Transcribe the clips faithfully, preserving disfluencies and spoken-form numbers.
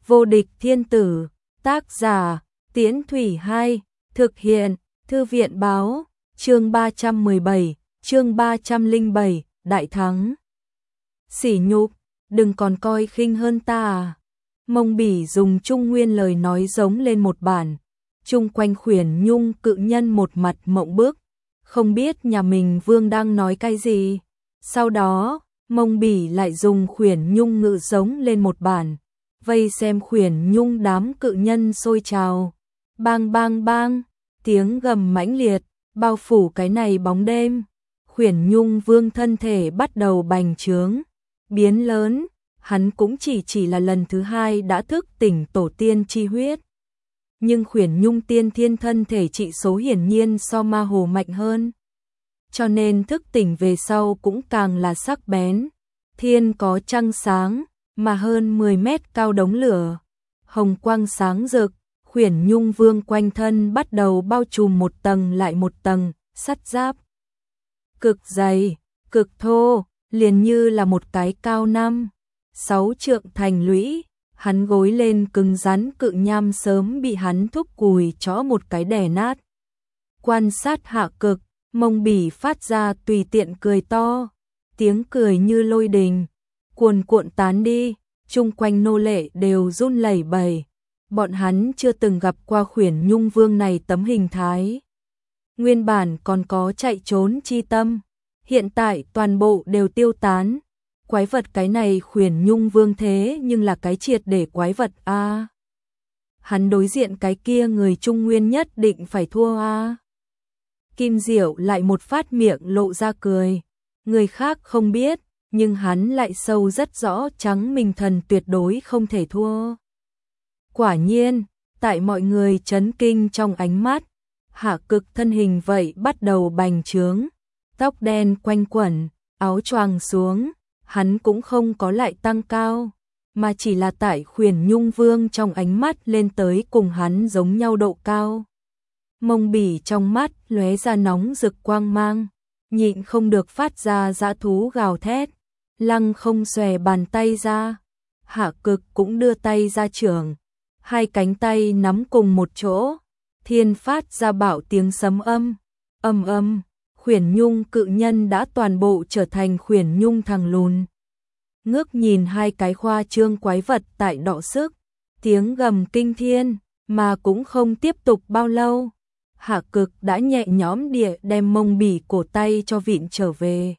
Vô địch thiên tử, tác giả, Tiễn Thủy Hai, thực hiện, Thư viện báo, chương ba trăm mười bảy, chương ba trăm lẻ bảy, đại thắng. Sỉ nhục, đừng còn coi khinh hơn ta à. Mông Bỉ dùng Trung Nguyên lời nói giống lên một bản, chung quanh Khuyển Nhung cự nhân một mặt mộng bức, không biết nhà mình vương đang nói cái gì. Sau đó, Mông Bỉ lại dùng Khuyển Nhung ngự giống lên một bản, vây xem Khuyển Nhung đám cự nhân sôi trào. Bang bang bang, tiếng gầm mãnh liệt, bao phủ cái này bóng đêm. Khuyển Nhung vương thân thể bắt đầu bành trướng, biến lớn, hắn cũng chỉ chỉ là lần thứ hai đã thức tỉnh tổ tiên chi huyết. Nhưng Khuyển Nhung tiên thiên thân thể trị số hiển nhiên so ma hồ mạnh hơn, cho nên thức tỉnh về sau cũng càng là sắc bén. Thiên có trăng sáng, mà hơn mười mét cao đống lửa, hồng quang sáng rực, Khuyển Nhung vương quanh thân bắt đầu bao trùm một tầng lại một tầng, sắt giáp. Cực dày, cực thô, liền như là một cái cao năm, sáu trượng thành lũy, hắn gối lên cứng rắn cự nham sớm bị hắn thúc cùi chõ một cái đè nát. Quan sát Hạ Cực, Mông Bỉ phát ra tùy tiện cười to, tiếng cười như lôi đình, cuồn cuộn tán đi, chung quanh nô lệ đều run lẩy bẩy. Bọn hắn chưa từng gặp qua Khuyển Nhung vương này tấm hình thái. Nguyên bản còn có chạy trốn chi tâm, hiện tại toàn bộ đều tiêu tán. Quái vật cái này Khuyển Nhung vương thế nhưng là cái triệt để quái vật a. À, hắn đối diện cái kia người Trung Nguyên nhất định phải thua a. À. Kim Diệu lại một phát miệng lộ ra cười, người khác không biết, nhưng hắn lại sâu rất rõ trắng mình thần tuyệt đối không thể thua. Quả nhiên, tại mọi người chấn kinh trong ánh mắt, Hạ Cực thân hình vậy bắt đầu bành trướng, tóc đen quanh quẩn, áo choàng xuống, hắn cũng không có lại tăng cao, mà chỉ là tại Khuyển Nhung vương trong ánh mắt lên tới cùng hắn giống nhau độ cao. Mông Bỉ trong mắt lóe ra nóng rực quang mang, nhịn không được phát ra dã thú gào thét, lăng không xòe bàn tay ra. Hạ Cực cũng đưa tay ra chưởng, hai cánh tay nắm cùng một chỗ, thiên phát ra bạo tiếng sấm âm, âm âm, Khuyển Nhung cự nhân đã toàn bộ trở thành Khuyển Nhung thằng lùn. Ngước nhìn hai cái khoa trương quái vật tại đọ sức, tiếng gầm kinh thiên, mà cũng không tiếp tục bao lâu. Hạ Cực đã nhẹ nhõm địa đem Mông Bỉ cổ tay cho vịn trở về,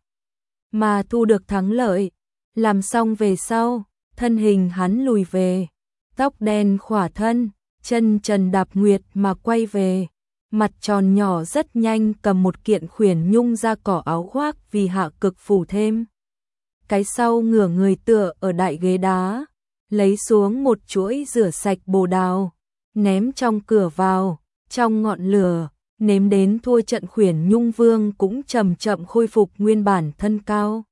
mà thu được thắng lợi. Làm xong về sau, thân hình hắn lùi về, tóc đen khỏa thân, chân trần đạp nguyệt mà quay về, mặt tròn nhỏ rất nhanh cầm một kiện Khuyển Nhung da cỏ áo khoác vì Hạ Cực phủ thêm. Cái sau ngửa người tựa ở đại ghế đá, lấy xuống một chuỗi rửa sạch bồ đào, ném trong cửa vào, trong ngọn lửa, nếm đến thua trận Khuyển Nhung vương cũng chậm chậm khôi phục nguyên bản thân cao.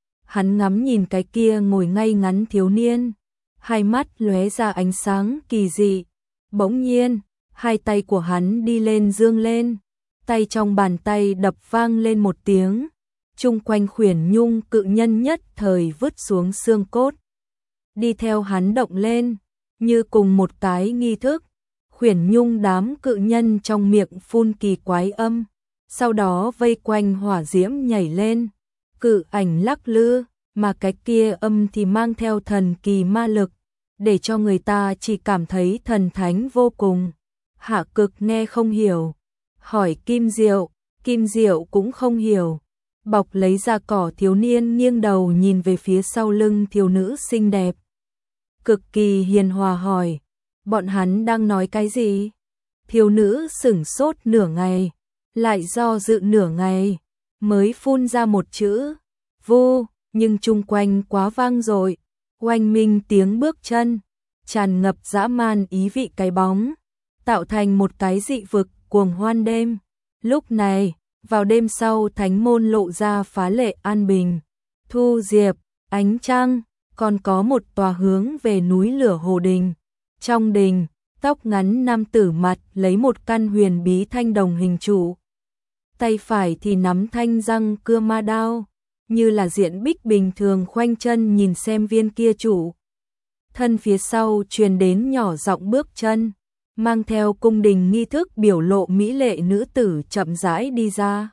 Hắn ngắm nhìn cái kia ngồi ngay ngắn thiếu niên, hai mắt lóe ra ánh sáng kỳ dị. Bỗng nhiên, hai tay của hắn đi lên dương lên, tay trong bàn tay đập vang lên một tiếng, chung quanh Khuyển Nhung cự nhân nhất thời vứt xuống xương cốt. Đi theo hắn động lên, như cùng một cái nghi thức, Khuyển Nhung đám cự nhân trong miệng phun kỳ quái âm, sau đó vây quanh hỏa diễm nhảy lên, cự ảnh lắc lư, mà cái kia âm thì mang theo thần kỳ ma lực, để cho người ta chỉ cảm thấy thần thánh vô cùng. Hạ Cực nghe không hiểu, hỏi Kim Diệu, Kim Diệu cũng không hiểu. Bọc lấy da cỏ thiếu niên nghiêng đầu nhìn về phía sau lưng thiếu nữ xinh đẹp, cực kỳ hiền hòa hỏi, bọn hắn đang nói cái gì? Thiếu nữ sửng sốt nửa ngày, lại do dự nửa ngày, mới phun ra một chữ, vô, nhưng chung quanh quá vang dội, oanh minh tiếng bước chân, tràn ngập dã man ý vị cái bóng, tạo thành một cái dị vực cuồng hoan đêm. Lúc này, vào đêm sau thánh môn lộ ra phá lệ an bình, thu diệp, ánh trăng, còn có một tòa hướng về núi lửa hồ đình. Trong đình, tóc ngắn nam tử mặt lấy một căn huyền bí thanh đồng hình trụ, tay phải thì nắm thanh răng cưa ma đao, như là diện bích bình thường khoanh chân nhìn xem viên kia trụ. thân phía sau truyền đến nhỏ giọng bước chân, mang theo cung đình nghi thức biểu lộ mỹ lệ nữ tử chậm rãi đi ra.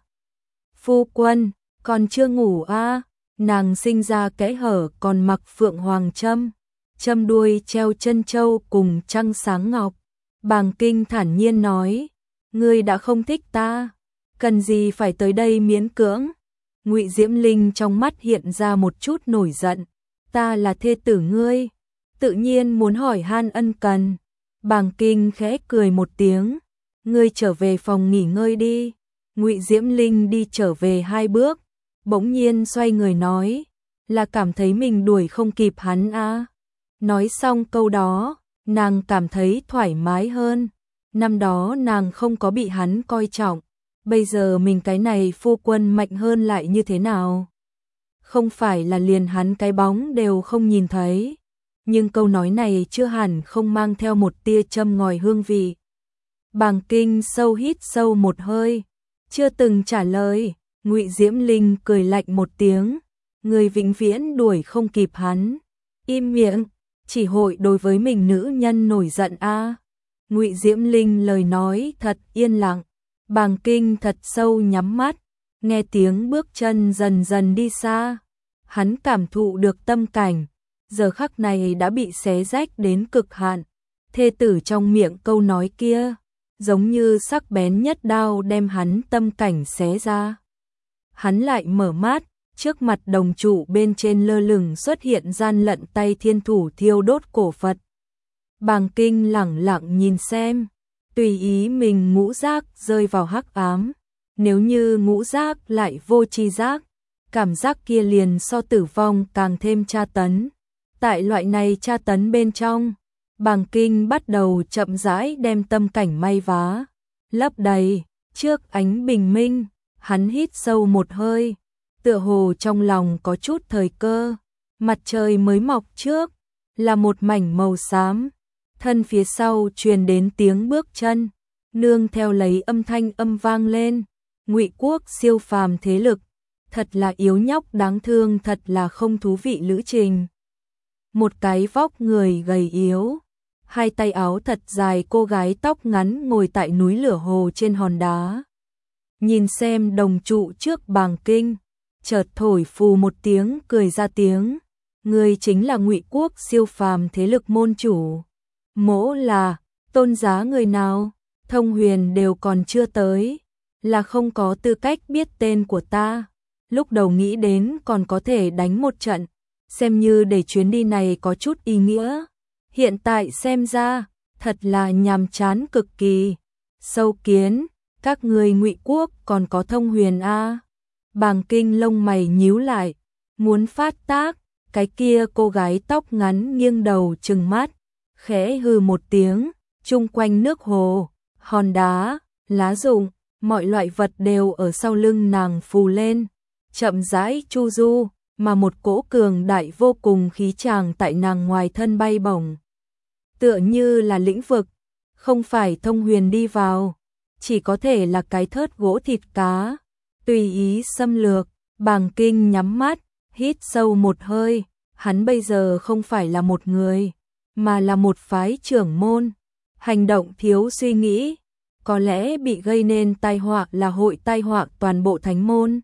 Phu quân, còn chưa ngủ a? Nàng sinh ra kẽ hở còn mặc phượng hoàng châm, châm đuôi treo chân châu cùng trăng sáng ngọc. Bàng Kinh thản nhiên nói, ngươi đã không thích ta, cần gì phải tới đây miễn cưỡng. Ngụy Diễm Linh trong mắt hiện ra một chút nổi giận, ta là thê tử ngươi, tự nhiên muốn hỏi han ân cần. Bàng Kinh khẽ cười một tiếng, ngươi trở về phòng nghỉ ngơi đi. Ngụy Diễm Linh đi trở về hai bước, bỗng nhiên xoay người nói, là cảm thấy mình đuổi không kịp hắn à. Nói xong câu đó, nàng cảm thấy thoải mái hơn. Năm đó nàng không có bị hắn coi trọng, bây giờ mình cái này phu quân mạnh hơn lại như thế nào? Không phải là liền hắn cái bóng đều không nhìn thấy. Nhưng câu nói này chưa hẳn không mang theo một tia châm ngòi hương vị. Bàng Kinh sâu hít sâu một hơi, chưa từng trả lời. Ngụy Diễm Linh cười lạnh một tiếng, người vĩnh viễn đuổi không kịp hắn. Im miệng, chỉ hội đối với mình nữ nhân nổi giận a. À. Ngụy Diễm Linh lời nói thật yên lặng. Bàng Kinh thật sâu nhắm mắt, nghe tiếng bước chân dần dần đi xa. Hắn cảm thụ được tâm cảnh, giờ khắc này đã bị xé rách đến cực hạn. Thê tử trong miệng câu nói kia, giống như sắc bén nhất đao đem hắn tâm cảnh xé ra. Hắn lại mở mắt, trước mặt đồng trụ bên trên lơ lửng xuất hiện gian lận tay thiên thủ thiêu đốt cổ Phật. Bàng Kinh lẳng lặng nhìn xem, tùy ý mình ngũ giác rơi vào hắc ám. Nếu như ngũ giác lại vô tri giác, cảm giác kia liền so tử vong càng thêm tra tấn. Tại loại này tra tấn bên trong, Bàng Kinh bắt đầu chậm rãi đem tâm cảnh may vá lấp đầy. Trước ánh bình minh, hắn hít sâu một hơi, tựa hồ trong lòng có chút thời cơ. Mặt trời mới mọc trước là một mảnh màu xám, thân phía sau truyền đến tiếng bước chân, nương theo lấy âm thanh âm vang lên. Ngụy quốc siêu phàm thế lực, thật là yếu nhóc đáng thương, thật là không thú vị lữ trình. Một cái vóc người gầy yếu, hai tay áo thật dài cô gái tóc ngắn ngồi tại núi lửa hồ trên hòn đá. Nhìn xem đồng trụ trước Bàng Kinh, chợt thổi phù một tiếng cười ra tiếng. Người chính là Ngụy quốc siêu phàm thế lực môn chủ. Mỗ là, tôn giá người nào? Thông Huyền đều còn chưa tới, là không có tư cách biết tên của ta. Lúc đầu nghĩ đến còn có thể đánh một trận, xem như để chuyến đi này có chút ý nghĩa. Hiện tại xem ra, thật là nhàm chán cực kỳ. Sâu kiến, các người Ngụy quốc còn có Thông Huyền a? À? Bàng Kinh lông mày nhíu lại, muốn phát tác. Cái kia cô gái tóc ngắn nghiêng đầu trừng mắt, khẽ hừ một tiếng. Chung quanh nước hồ, hòn đá, lá rụng, mọi loại vật đều ở sau lưng nàng phù lên, chậm rãi chu du, mà một cỗ cường đại vô cùng khí tràng tại nàng ngoài thân bay bổng. Tựa như là lĩnh vực, không phải Thông Huyền đi vào, chỉ có thể là cái thớt gỗ thịt cá, tùy ý xâm lược. Bàng Kinh nhắm mắt, hít sâu một hơi, hắn bây giờ không phải là một người, mà là một phái trưởng môn. Hành động thiếu suy nghĩ, có lẽ bị gây nên tai họa là hội tai họa toàn bộ thánh môn.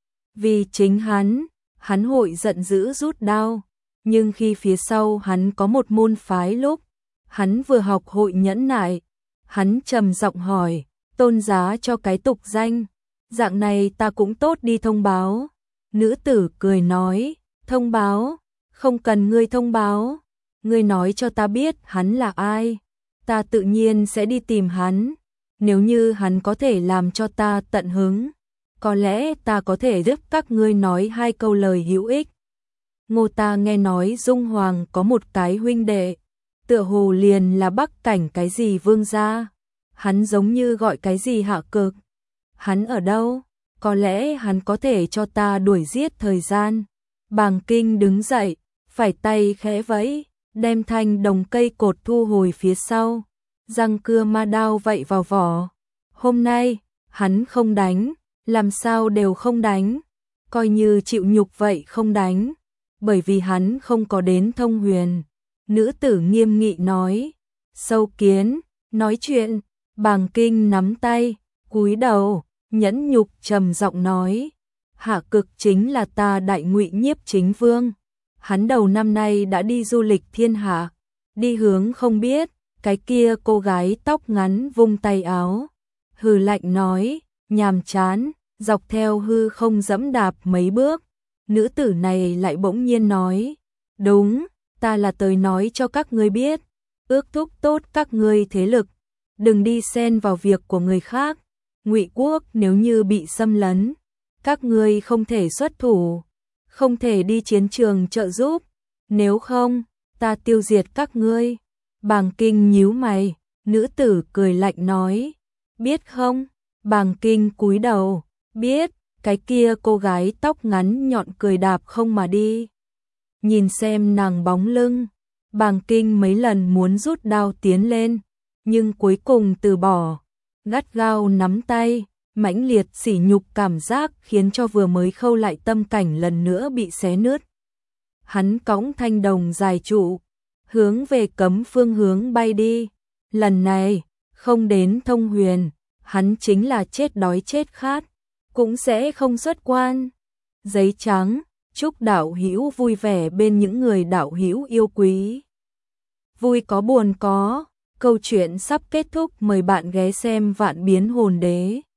Vì chính hắn, hắn hội giận dữ rút đao, nhưng khi phía sau hắn có một môn phái lúc, hắn vừa học hội nhẫn nại. Hắn trầm giọng hỏi, tôn giá cho cái tục danh, dạng này ta cũng tốt đi thông báo. Nữ tử cười nói, thông báo, không cần ngươi thông báo, ngươi nói cho ta biết hắn là ai, ta tự nhiên sẽ đi tìm hắn. Nếu như hắn có thể làm cho ta tận hứng, có lẽ ta có thể giúp các ngươi nói hai câu lời hữu ích. Ngô ta nghe nói Dung Hoàng có một cái huynh đệ, tựa hồ liền là Bắc Cảnh cái gì vương gia, hắn giống như gọi cái gì hạ cực. Hắn ở đâu? Có lẽ hắn có thể cho ta đuổi giết thời gian. Bàng Kinh đứng dậy, phải tay khẽ vẫy, đem thanh đồng cây cột thu hồi phía sau, răng cưa ma đao vậy vào vỏ. Hôm nay, hắn không đánh, làm sao đều không đánh, coi như chịu nhục vậy không đánh, bởi vì hắn không có đến Thông Huyền. Nữ tử nghiêm nghị nói. Sâu kiến, nói chuyện. Bàng Kinh nắm tay, cúi đầu, nhẫn nhục trầm giọng nói. Hạ Cực chính là ta Đại Ngụy Nhiếp Chính Vương. Hắn đầu năm nay đã đi du lịch thiên hạ, đi hướng không biết. Cái kia cô gái tóc ngắn vung tay áo, hừ lạnh nói, nhàm chán, dọc theo hư không dẫm đạp mấy bước. Nữ tử này lại bỗng nhiên nói, đúng, ta là tới nói cho các ngươi biết, ước thúc tốt các ngươi thế lực, đừng đi xen vào việc của người khác. Ngụy quốc nếu như bị xâm lấn, các ngươi không thể xuất thủ, không thể đi chiến trường trợ giúp, nếu không, ta tiêu diệt các ngươi. Bàng Kinh nhíu mày, nữ tử cười lạnh nói, biết không? Bàng Kinh cúi đầu, biết. Cái kia cô gái tóc ngắn nhọn cười đạp không mà đi. Nhìn xem nàng bóng lưng, Bàng Kinh mấy lần muốn rút đao tiến lên, nhưng cuối cùng từ bỏ, gắt gao nắm tay, mãnh liệt sỉ nhục cảm giác khiến cho vừa mới khâu lại tâm cảnh lần nữa bị xé nứt. Hắn cõng thanh đồng dài trụ, hướng về cấm phương hướng bay đi. Lần này, không đến Thông Huyền, hắn chính là chết đói chết khát, cũng sẽ không xuất quan. Giấy trắng, chúc đạo hữu vui vẻ bên những người đạo hữu yêu quý. Vui có buồn có, câu chuyện sắp kết thúc, mời bạn ghé xem Vạn Biến Hồn Đế.